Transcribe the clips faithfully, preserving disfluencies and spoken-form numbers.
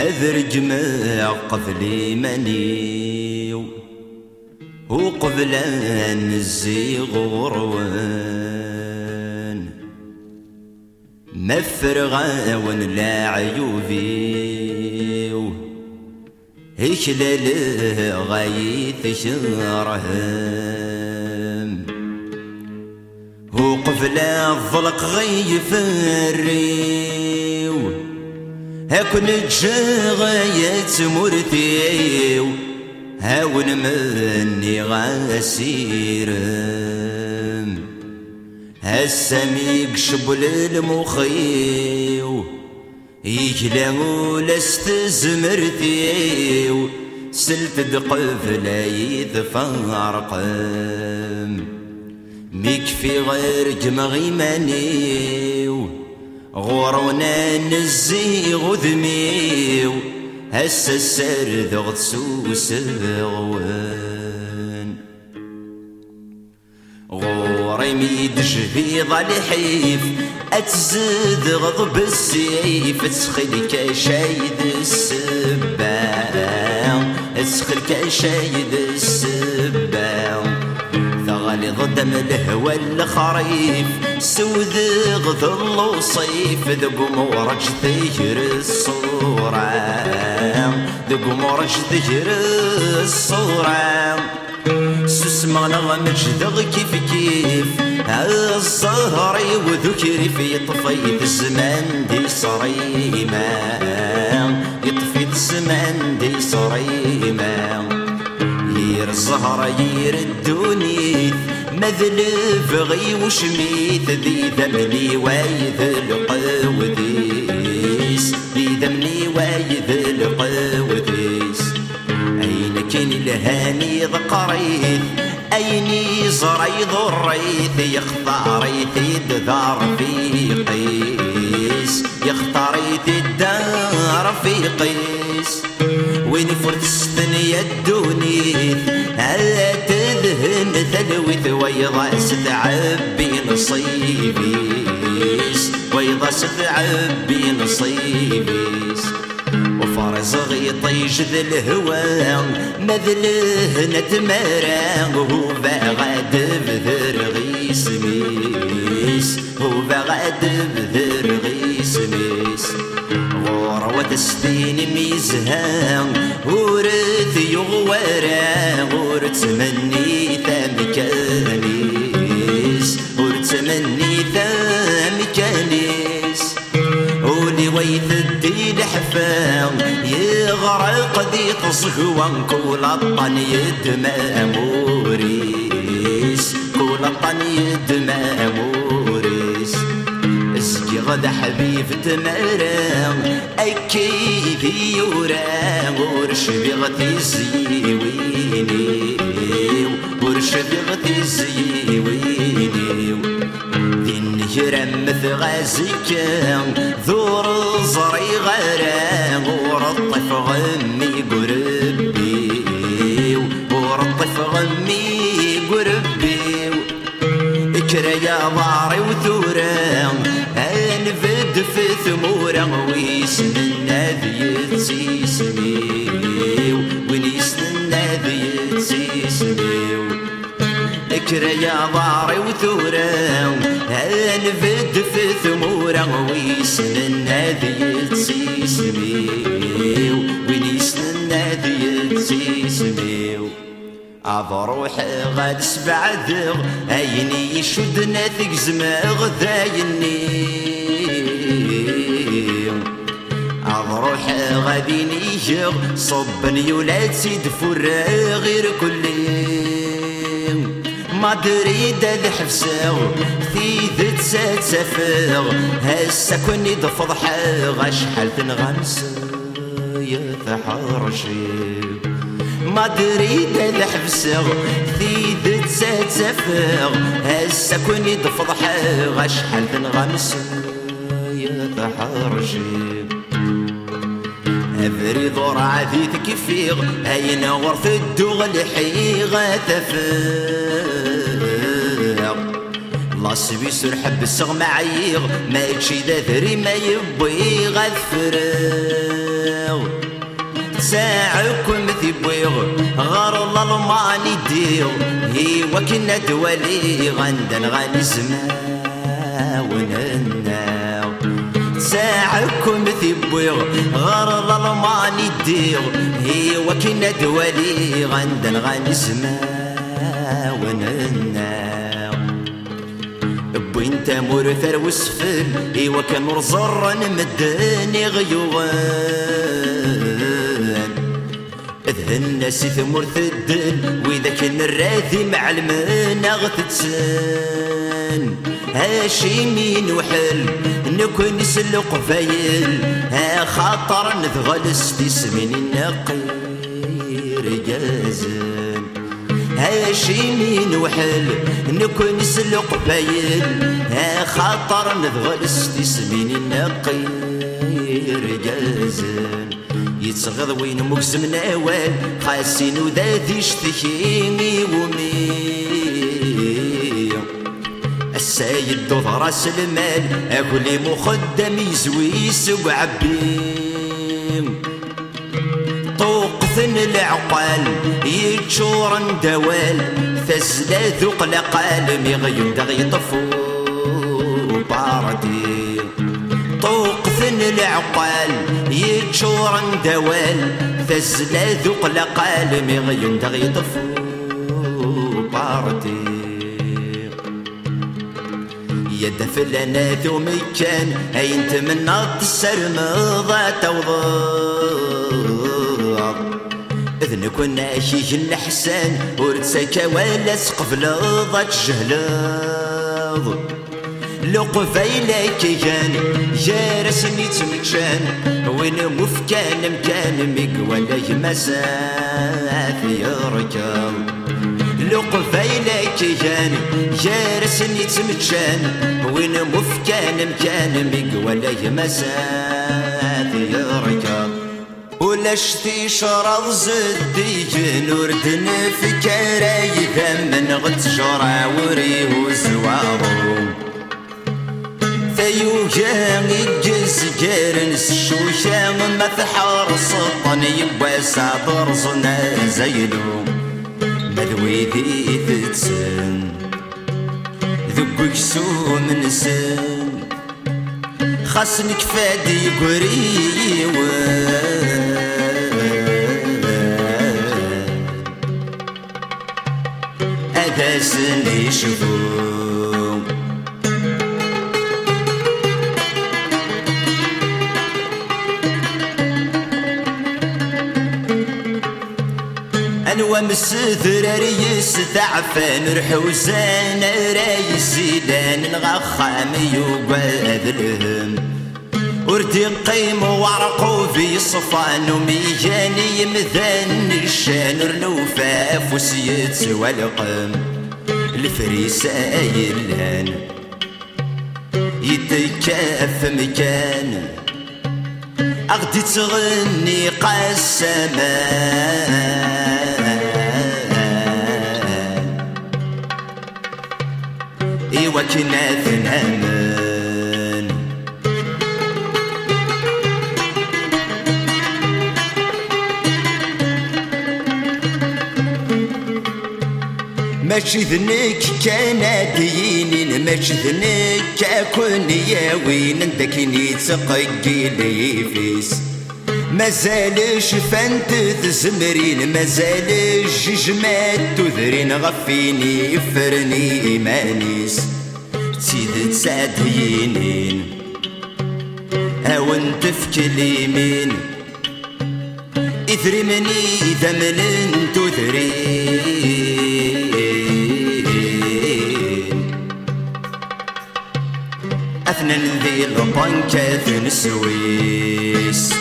هذر جمع قبل مني وقبل أن الزيغ غروان مفرغا ونلا عيوبي هشلال غايث شرهم وقبل الظلق غيفريو هاكن جاغاية مرتيو هاون مني غاسيرم هالسميق شبل المخيو يجلو لست زمرتيو سلت دقف لا يتفارقم ميكفي غير جمغي مانيو غورونا نزي غذميو هسا السرد غتسوس غوان غوري ميد جهيض الحيف اتزد غضب السيف تسخل كشايد السبان تسخل كشايد السبان ثغلي ضدم الهوى الخريف سود غذل وصيف ذق مورج ثير الصورة ذق مورج ثير الصورة سسما نغمج ذغ كيف كيف الزهري وذكري في طفيت الزمان دي صريمة يطفي الزمان دي صريمة ير الزهرة ير الدنيث مذلف غي وشميت ذي ذمني وايذ القوديس ذي ذمني وايذ القوديس أين كان الهاني ذقريث أيني زريض الريث يختاريث الدار في قيس يختاريث الدار في قيس وين فرتستن يدونيث هلا تذهن ثلوث ويضا ستعبي نصيبيس ويضا ستعبي نصيبيس وفارز غيطيج ذي الهوى مذله نتمرا هو باغاد بذر غيس ميس هو باغاد بذر غيس ميس غروة سدين ميزها ورث يغورا ورث مني ثمكانيس ورث مني ثمكانيس ولي ويث الدين حفاظ يغرق ذي تصهوان كل الطن يدمى موريس كل الطن يدمى موريس اسقي غدا حبيب تمرا اكيد يورا ورش بغتي زيويني ورش بغتي زيويني يرمث غازيكا ذور زري غرا ور الطف غمي قربي ور الطف غمي قربي اكرا يا ضاري وثورا انفد في ثمورا ويسن النادي يتسيسمي ونيسن النادي يتسيسمي اكرا يا ضاري وثورا انفد في ثمورا ويسن النادي يتسيسمي ونيسن النادي يتسيسمي أضروحي غاد سبع ذغ أيني يشدنا تقزم غذايني أضروحي غادي نيجغ صبني ولاد سيد فرا غير كلي ما دريد الحفساغ ثيذ تسافغ هسا كوني ضفضحا غشحال تنغمس يا ثحرشي ما دريد الحفساغ ثيذ تسافغ هسا كوني ضفضحا غشحال تنغمس يا ثحرشي أبري ضور عذيت كفيغ أين ورث الدغ الحيغة تفاغ لاصبي سرحب السغ عيغ ما يتشي ذا ذري ما يبوي غذ فراغ ساعكم ثبويغ غار الألمان يدير هي وكنا دوالي غندن غاني زماوننا ساعكم ثبويغ غار الألمان يدير هي وكنا دوالي غندن غاني زماوننا وانت مرثر وسفل ايوا كان رزر مداني غيوان اذهن الناس ثمر ثدل واذا كان الراثي مع المانا غتتسان هاشي مين وحل نكون نسلق فايل ها خاطر نذغل استسمين النقير جازن هاشي مين وحل نكون نسلق فايل ها خاطر نذغل استسمين النقير جازن يتصغض وين مقسم نوال خاسين وذاتي شتكيني ومي السيد ضراس المال اكل مخدم يزوي سوق عبيم طوقثن العقال يتشورن دوال فزلا ذوق لقال مغيون دغي طفو باردي طوقثن العقال يتشورن دوال فزلا ذوق لقال مغيون دغي طفو باردي يد فلنا ذو مكان اين تمنى السرمضة توضع اذن كنا شيش الحسان ورتساكا ولا سقف لضا تجهلاض لقفايلا كيان جارسني تمكان وين مفكان مكان مقوالا يمسا في ركاب لقفايلا كيان جارسني تمكان وين مفكان مكان مقوالا يمسا في ركاب ولا شتي شراب زدي نوردن في كراي ثمن غتجرى وريه وزوارو ثيوجا يجز جارنس الشوشا ما تحار سلطان يبا صابر صنا زيلو مذوي ذي تتسن ذوق يسوم نسن خاصنك فادي قريوان هذا سن يشوفو انوى مسثر ريس ثعفان رحوزان رايس زيدان الغخام يوقاد الهم وردي قيم وعرقو في صفان وميجاني مثان الشان رنوفاف وسيت والقم الفريسة يلان يتكاف مكان أغدي تغني قسمان إيوا كنا ثنامان ماشي ذنك كناديين ماشي ذنك كون ياوين عندك يتقيل يفيس مازالش فانت تزمرين مازالش جماد تذرين غفيني يفرني إيمانيس تسيد تسادينين هاو انت في اليمين إثري مني ثمن تذرين أثنى ذي البنكة نسويس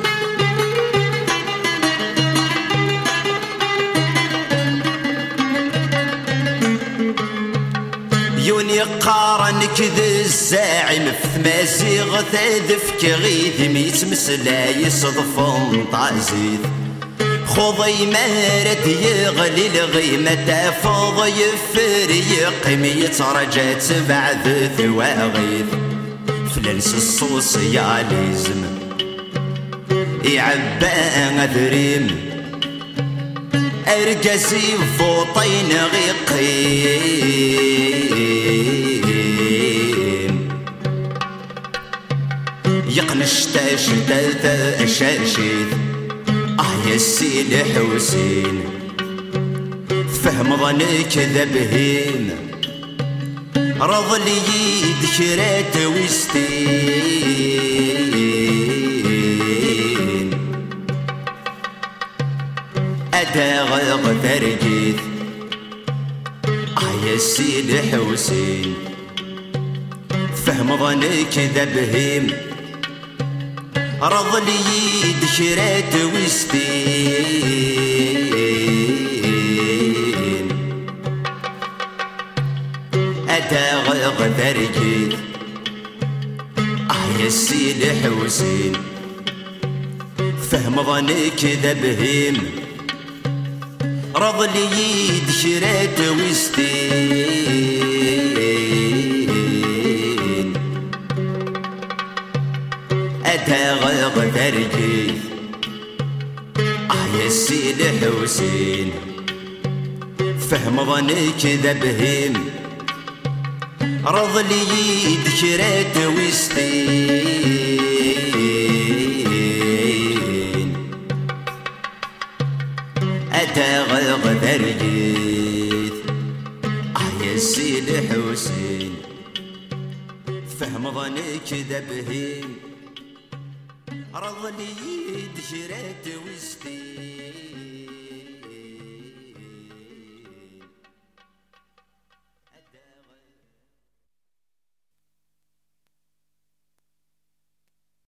يوني قارنك ذي الزاعم في ثمازيغ ثاذفك غيث ميت مسلا يصدف طازيث خضي مارد يغلي الغيمة تافض يفريق ميت رجات بعد ثواغيث فلنس السوسياليزم يعبى ذريم أرقسي فوطين غيقيم يقنش تاشتات أشاشيث آه يا السيد حسين فهم ظنك ذبهيم رض لي ذكرات وستين أداغ ثرقيث آه يا السيد حسين فهم ظنك ذبهيم رض لي ذكرات وستين أداغ ثرقيث آه يا السيد حسين فهم ظنك ذبهيم رض لي ذكرات وستين أداغ ثرقيث آه يا السيد حسين فهم ظنك ذبهيم رض لي ذكرات وستين أداغ ثرقيث آه يا السيد حسين فهم ظنك ذبهيم رض لي ذكرات وستين.